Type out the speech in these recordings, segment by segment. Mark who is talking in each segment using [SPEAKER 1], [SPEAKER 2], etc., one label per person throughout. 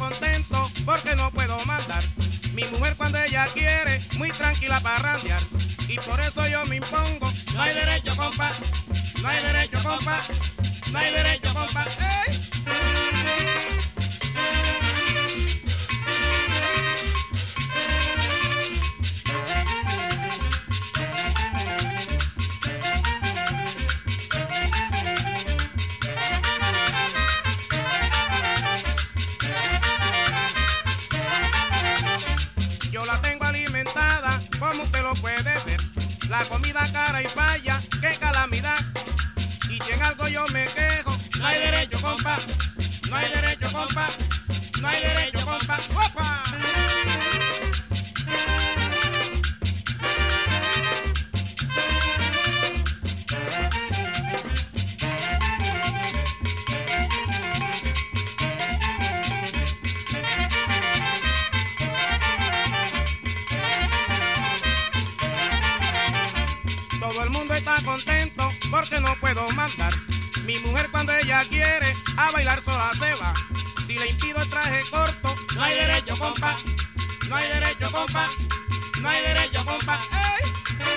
[SPEAKER 1] contento porque no puedo mandar. Mi mujer cuando ella quiere, muy tranquila para randear. Y por eso yo me impongo. No hay derecho, compa. No hay derecho, compa. No hay derecho, compa. ¡Ey! Yo la tengo alimentada, como usted lo puede ver. La comida cara y falla, qué calamidad. Y si en algo yo me quejo, no hay derecho, compa. No hay derecho, compa. No hay derecho, compa. ¡Opa! Todo el mundo está contento porque no puedo mandar. Mi mujer cuando ella quiere a bailar sola se va. Si le impido el traje corto, no hay derecho, compa. No hay derecho, compa. No hay derecho, compa. ¡Ey!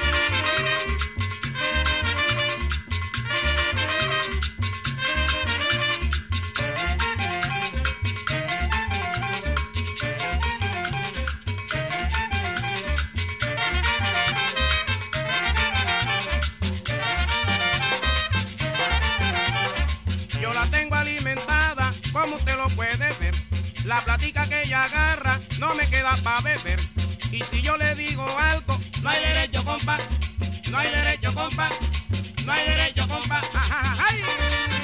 [SPEAKER 1] Yo la tengo alimentada, como usted lo puede ver. La platica que ella agarra no me queda para beber. Y si yo le digo algo, no hay derecho, compa. No hay derecho, compa. No hay derecho, compa. ¡Ay!